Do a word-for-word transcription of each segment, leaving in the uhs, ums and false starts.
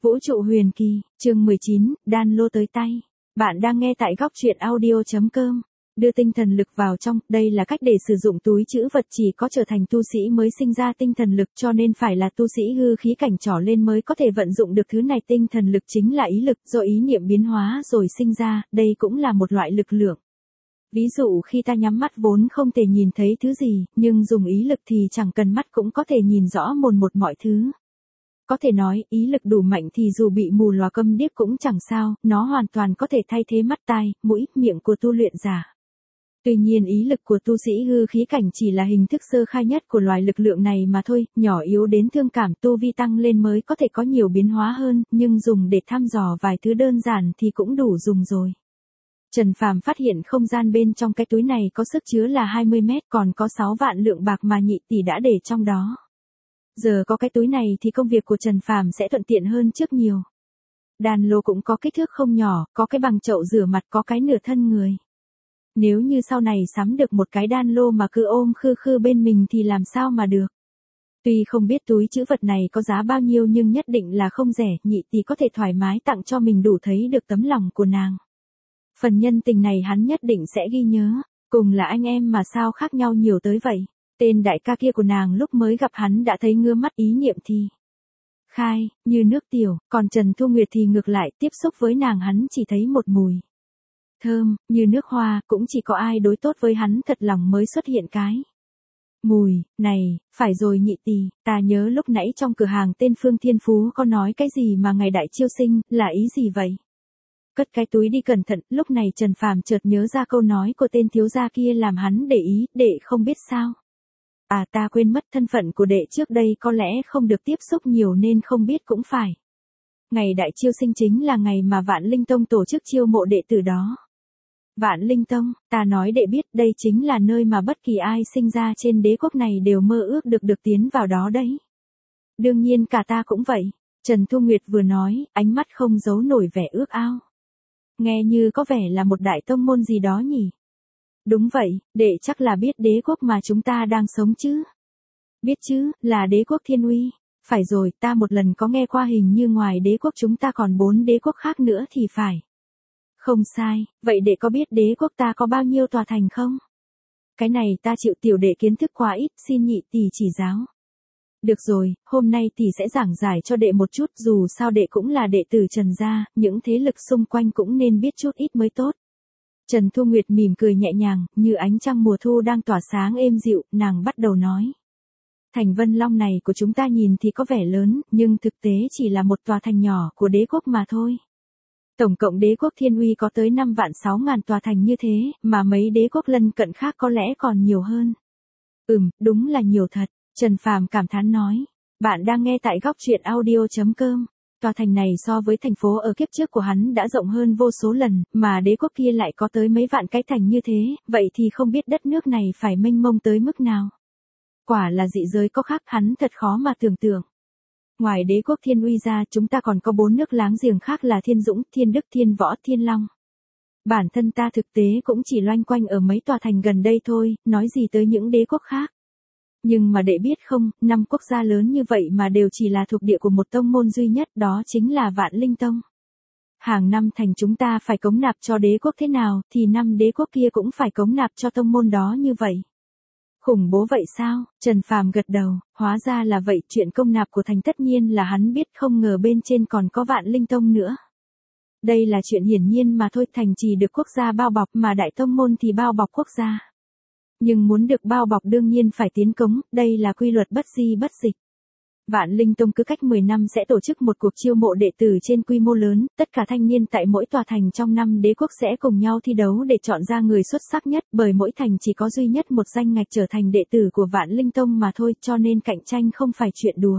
Vũ trụ huyền kỳ, chương mười chín, đan lô tới tay. Bạn đang nghe tại góc truyện audio chấm com. Đưa tinh thần lực vào trong, đây là cách để sử dụng túi trữ vật, chỉ có trở thành tu sĩ mới sinh ra tinh thần lực, cho nên phải là tu sĩ hư khí cảnh trở lên mới có thể vận dụng được thứ này. Tinh thần lực chính là ý lực do ý niệm biến hóa rồi sinh ra, đây cũng là một loại lực lượng. Ví dụ khi ta nhắm mắt vốn không thể nhìn thấy thứ gì, nhưng dùng ý lực thì chẳng cần mắt cũng có thể nhìn rõ mồn một mọi thứ. Có thể nói, ý lực đủ mạnh thì dù bị mù lòa câm điếc cũng chẳng sao, nó hoàn toàn có thể thay thế mắt tai, mũi, miệng của tu luyện giả. Tuy nhiên ý lực của tu sĩ hư khí cảnh chỉ là hình thức sơ khai nhất của loài lực lượng này mà thôi, nhỏ yếu đến thương cảm, tu vi tăng lên mới có thể có nhiều biến hóa hơn, nhưng dùng để thăm dò vài thứ đơn giản thì cũng đủ dùng rồi. Trần Phàm phát hiện không gian bên trong cái túi này có sức chứa là hai mươi mét, còn có sáu vạn lượng bạc mà nhị tỷ đã để trong đó. Giờ có cái túi này thì công việc của Trần Phàm sẽ thuận tiện hơn trước nhiều. Đan lô cũng có kích thước không nhỏ, có cái bằng chậu rửa mặt, có cái nửa thân người. Nếu như sau này sắm được một cái đan lô mà cứ ôm khư khư bên mình thì làm sao mà được. Tuy không biết túi trữ vật này có giá bao nhiêu nhưng nhất định là không rẻ, nhị tỷ có thể thoải mái tặng cho mình đủ thấy được tấm lòng của nàng. Phần nhân tình này hắn nhất định sẽ ghi nhớ, cùng là anh em mà sao khác nhau nhiều tới vậy. Tên đại ca kia của nàng lúc mới gặp hắn đã thấy ngứa mắt, ý niệm thì khai, như nước tiểu, còn Trần Thu Nguyệt thì ngược lại, tiếp xúc với nàng hắn chỉ thấy một mùi thơm, như nước hoa, cũng chỉ có ai đối tốt với hắn thật lòng mới xuất hiện cái mùi này. Phải rồi nhị tỷ, ta nhớ lúc nãy trong cửa hàng tên Phương Thiên Phú có nói cái gì mà ngày đại chiêu sinh, là ý gì vậy? Cất cái túi đi cẩn thận, lúc này Trần Phàm chợt nhớ ra câu nói của tên thiếu gia kia làm hắn để ý, đệ không biết sao. À, ta quên mất, thân phận của đệ trước đây có lẽ không được tiếp xúc nhiều nên không biết cũng phải. Ngày đại chiêu sinh chính là ngày mà Vạn Linh Tông tổ chức chiêu mộ đệ tử đó. Vạn Linh Tông, ta nói đệ biết, đây chính là nơi mà bất kỳ ai sinh ra trên đế quốc này đều mơ ước được được tiến vào đó đấy. Đương nhiên cả ta cũng vậy. Trần Thu Nguyệt vừa nói, ánh mắt không giấu nổi vẻ ước ao. Nghe như có vẻ là một đại tông môn gì đó nhỉ? Đúng vậy, đệ chắc là biết đế quốc mà chúng ta đang sống chứ? Biết chứ, là đế quốc Thiên Uy. Phải rồi, ta một lần có nghe qua, hình như ngoài đế quốc chúng ta còn bốn đế quốc khác nữa thì phải. Không sai, vậy đệ có biết đế quốc ta có bao nhiêu tòa thành không? Cái này ta chịu, tiểu đệ kiến thức quá ít, xin nhị tỷ chỉ giáo. Được rồi, hôm nay tỷ sẽ giảng giải cho đệ một chút, dù sao đệ cũng là đệ tử Trần gia, những thế lực xung quanh cũng nên biết chút ít mới tốt. Trần Thu Nguyệt mỉm cười nhẹ nhàng, như ánh trăng mùa thu đang tỏa sáng êm dịu, nàng bắt đầu nói. Thành Vân Long này của chúng ta nhìn thì có vẻ lớn, nhưng thực tế chỉ là một tòa thành nhỏ của đế quốc mà thôi. Tổng cộng đế quốc Thiên Uy có tới năm vạn sáu ngàn tòa thành như thế, mà mấy đế quốc lân cận khác có lẽ còn nhiều hơn. Ừm, đúng là nhiều thật, Trần Phàm cảm thán nói. Bạn đang nghe tại góc truyện audio chấm com. Tòa thành này so với thành phố ở kiếp trước của hắn đã rộng hơn vô số lần, mà đế quốc kia lại có tới mấy vạn cái thành như thế, vậy thì không biết đất nước này phải mênh mông tới mức nào. Quả là dị giới có khác, hắn thật khó mà tưởng tượng. Ngoài đế quốc Thiên Uy ra, chúng ta còn có bốn nước láng giềng khác là Thiên Dũng, Thiên Đức, Thiên Võ, Thiên Long. Bản thân ta thực tế cũng chỉ loanh quanh ở mấy tòa thành gần đây thôi, nói gì tới những đế quốc khác. Nhưng mà đệ biết không, năm quốc gia lớn như vậy mà đều chỉ là thuộc địa của một tông môn duy nhất, đó chính là Vạn Linh Tông. Hàng năm thành chúng ta phải cống nạp cho đế quốc thế nào, thì năm đế quốc kia cũng phải cống nạp cho tông môn đó như vậy. Khủng bố vậy sao? Trần Phàm gật đầu, hóa ra là vậy, chuyện công nạp của thành tất nhiên là hắn biết, không ngờ bên trên còn có Vạn Linh Tông nữa. Đây là chuyện hiển nhiên mà thôi, thành trì được quốc gia bao bọc mà đại tông môn thì bao bọc quốc gia. Nhưng muốn được bao bọc đương nhiên phải tiến cống, đây là quy luật bất di bất dịch. Vạn Linh Tông cứ cách mười năm sẽ tổ chức một cuộc chiêu mộ đệ tử trên quy mô lớn, tất cả thanh niên tại mỗi tòa thành trong năm đế quốc sẽ cùng nhau thi đấu để chọn ra người xuất sắc nhất, bởi mỗi thành chỉ có duy nhất một danh ngạch trở thành đệ tử của Vạn Linh Tông mà thôi, cho nên cạnh tranh không phải chuyện đùa.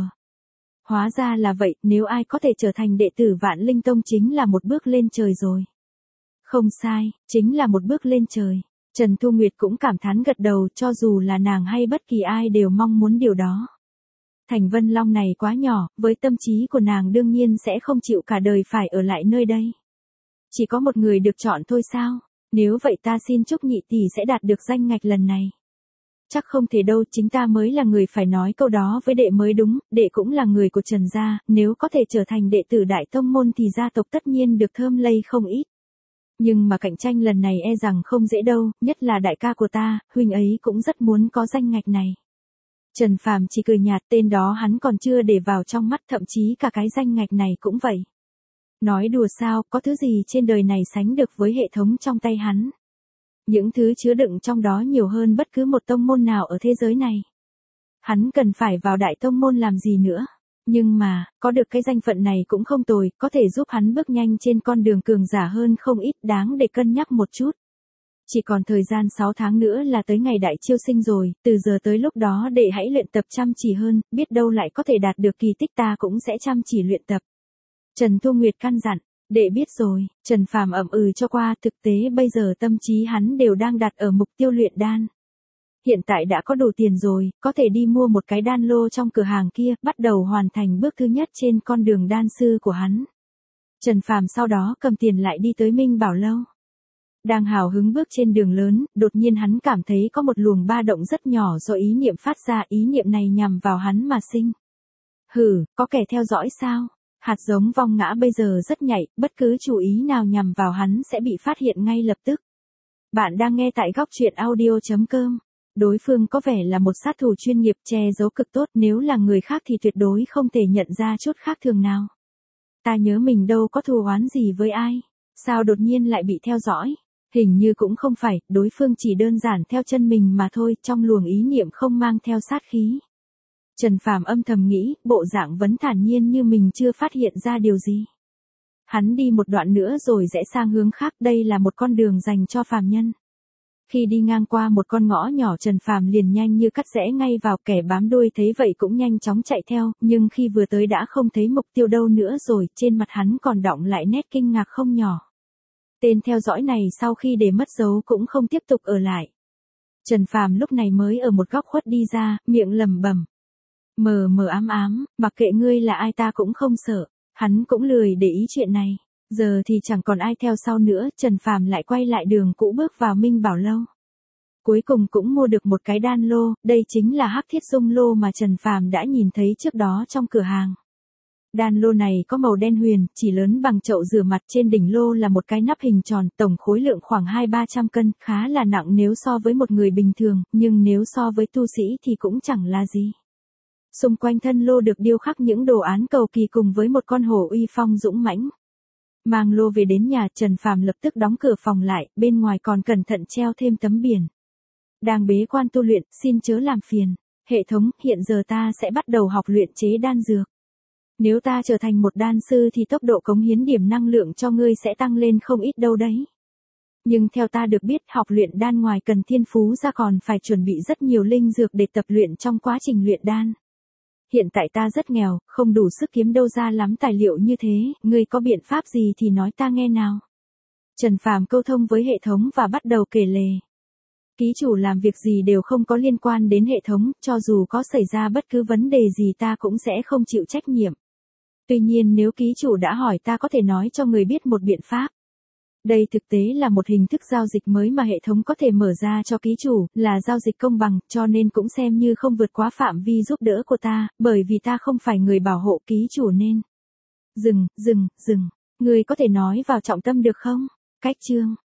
Hóa ra là vậy, nếu ai có thể trở thành đệ tử Vạn Linh Tông chính là một bước lên trời rồi. Không sai, chính là một bước lên trời. Trần Thu Nguyệt cũng cảm thán gật đầu, cho dù là nàng hay bất kỳ ai đều mong muốn điều đó. Thành Vân Long này quá nhỏ, với tâm trí của nàng đương nhiên sẽ không chịu cả đời phải ở lại nơi đây. Chỉ có một người được chọn thôi sao? Nếu vậy ta xin chúc nhị tỷ sẽ đạt được danh ngạch lần này. Chắc không thể đâu, chính ta mới là người phải nói câu đó với đệ mới đúng, đệ cũng là người của Trần gia, nếu có thể trở thành đệ tử đại tông môn thì gia tộc tất nhiên được thơm lây không ít. Nhưng mà cạnh tranh lần này e rằng không dễ đâu, nhất là đại ca của ta, huynh ấy cũng rất muốn có danh ngạch này. Trần Phàm chỉ cười nhạt, tên đó hắn còn chưa để vào trong mắt, thậm chí cả cái danh ngạch này cũng vậy. Nói đùa sao, có thứ gì trên đời này sánh được với hệ thống trong tay hắn. Những thứ chứa đựng trong đó nhiều hơn bất cứ một tông môn nào ở thế giới này. Hắn cần phải vào đại tông môn làm gì nữa. Nhưng mà, có được cái danh phận này cũng không tồi, có thể giúp hắn bước nhanh trên con đường cường giả hơn không ít, đáng để cân nhắc một chút. Chỉ còn thời gian sáu tháng nữa là tới ngày đại chiêu sinh rồi, từ giờ tới lúc đó đệ hãy luyện tập chăm chỉ hơn, biết đâu lại có thể đạt được kỳ tích, ta cũng sẽ chăm chỉ luyện tập. Trần Thu Nguyệt căn dặn, đệ biết rồi, Trần Phàm ậm ừ cho qua, thực tế bây giờ tâm trí hắn đều đang đặt ở mục tiêu luyện đan. Hiện tại đã có đủ tiền rồi, có thể đi mua một cái đan lô trong cửa hàng kia, bắt đầu hoàn thành bước thứ nhất trên con đường đan sư của hắn. Trần Phàm sau đó cầm tiền lại đi tới Minh Bảo Lâu. Đang hào hứng bước trên đường lớn, đột nhiên hắn cảm thấy có một luồng ba động rất nhỏ do ý niệm phát ra, ý niệm này nhằm vào hắn mà sinh. Hừ, có kẻ theo dõi sao? Hạt giống vong ngã bây giờ rất nhạy, bất cứ chủ ý nào nhằm vào hắn sẽ bị phát hiện ngay lập tức. Bạn đang nghe tại góc truyện audio chấm com. Đối phương có vẻ là một sát thủ chuyên nghiệp, che giấu cực tốt, nếu là người khác thì tuyệt đối không thể nhận ra chút khác thường nào. Ta nhớ mình đâu có thù oán gì với ai, sao đột nhiên lại bị theo dõi? Hình như cũng không phải, đối phương chỉ đơn giản theo chân mình mà thôi, trong luồng ý niệm không mang theo sát khí. Trần Phàm âm thầm nghĩ, bộ dạng vẫn thản nhiên như mình chưa phát hiện ra điều gì. Hắn đi một đoạn nữa rồi rẽ sang hướng khác, đây là một con đường dành cho phàm nhân. Khi đi ngang qua một con ngõ nhỏ, Trần Phàm liền nhanh như cắt rẽ ngay vào, kẻ bám đuôi thấy vậy cũng nhanh chóng chạy theo, nhưng khi vừa tới đã không thấy mục tiêu đâu nữa rồi, trên mặt hắn còn đọng lại nét kinh ngạc không nhỏ. Tên theo dõi này sau khi để mất dấu cũng không tiếp tục ở lại. Trần Phàm lúc này mới ở một góc khuất đi ra, miệng lẩm bẩm. Mờ mờ ám ám, mặc kệ ngươi là ai ta cũng không sợ, hắn cũng lười để ý chuyện này. Giờ thì chẳng còn ai theo sau nữa, Trần Phàm lại quay lại đường cũ bước vào Minh Bảo Lâu. Cuối cùng cũng mua được một cái đan lô, đây chính là hắc thiết dung lô mà Trần Phàm đã nhìn thấy trước đó trong cửa hàng. Đan lô này có màu đen huyền, chỉ lớn bằng chậu rửa mặt, trên đỉnh lô là một cái nắp hình tròn, tổng khối lượng khoảng hai ba trăm cân, khá là nặng nếu so với một người bình thường, nhưng nếu so với tu sĩ thì cũng chẳng là gì. Xung quanh thân lô được điêu khắc những đồ án cầu kỳ cùng với một con hổ uy phong dũng mãnh. Mang lô về đến nhà, Trần Phàm lập tức đóng cửa phòng lại, bên ngoài còn cẩn thận treo thêm tấm biển. Đang bế quan tu luyện, xin chớ làm phiền. Hệ thống, hiện giờ ta sẽ bắt đầu học luyện chế đan dược. Nếu ta trở thành một đan sư thì tốc độ cống hiến điểm năng lượng cho ngươi sẽ tăng lên không ít đâu đấy. Nhưng theo ta được biết, học luyện đan ngoài cần thiên phú ra còn phải chuẩn bị rất nhiều linh dược để tập luyện trong quá trình luyện đan. Hiện tại ta rất nghèo, không đủ sức kiếm đâu ra lắm tài liệu như thế, ngươi có biện pháp gì thì nói ta nghe nào. Trần Phàm câu thông với hệ thống và bắt đầu kể lể. Ký chủ làm việc gì đều không có liên quan đến hệ thống, cho dù có xảy ra bất cứ vấn đề gì ta cũng sẽ không chịu trách nhiệm. Tuy nhiên nếu ký chủ đã hỏi ta có thể nói cho người biết một biện pháp. Đây thực tế là một hình thức giao dịch mới mà hệ thống có thể mở ra cho ký chủ, là giao dịch công bằng, cho nên cũng xem như không vượt quá phạm vi giúp đỡ của ta, bởi vì ta không phải người bảo hộ ký chủ nên. Dừng, dừng, dừng, người có thể nói vào trọng tâm được không? Cách chương.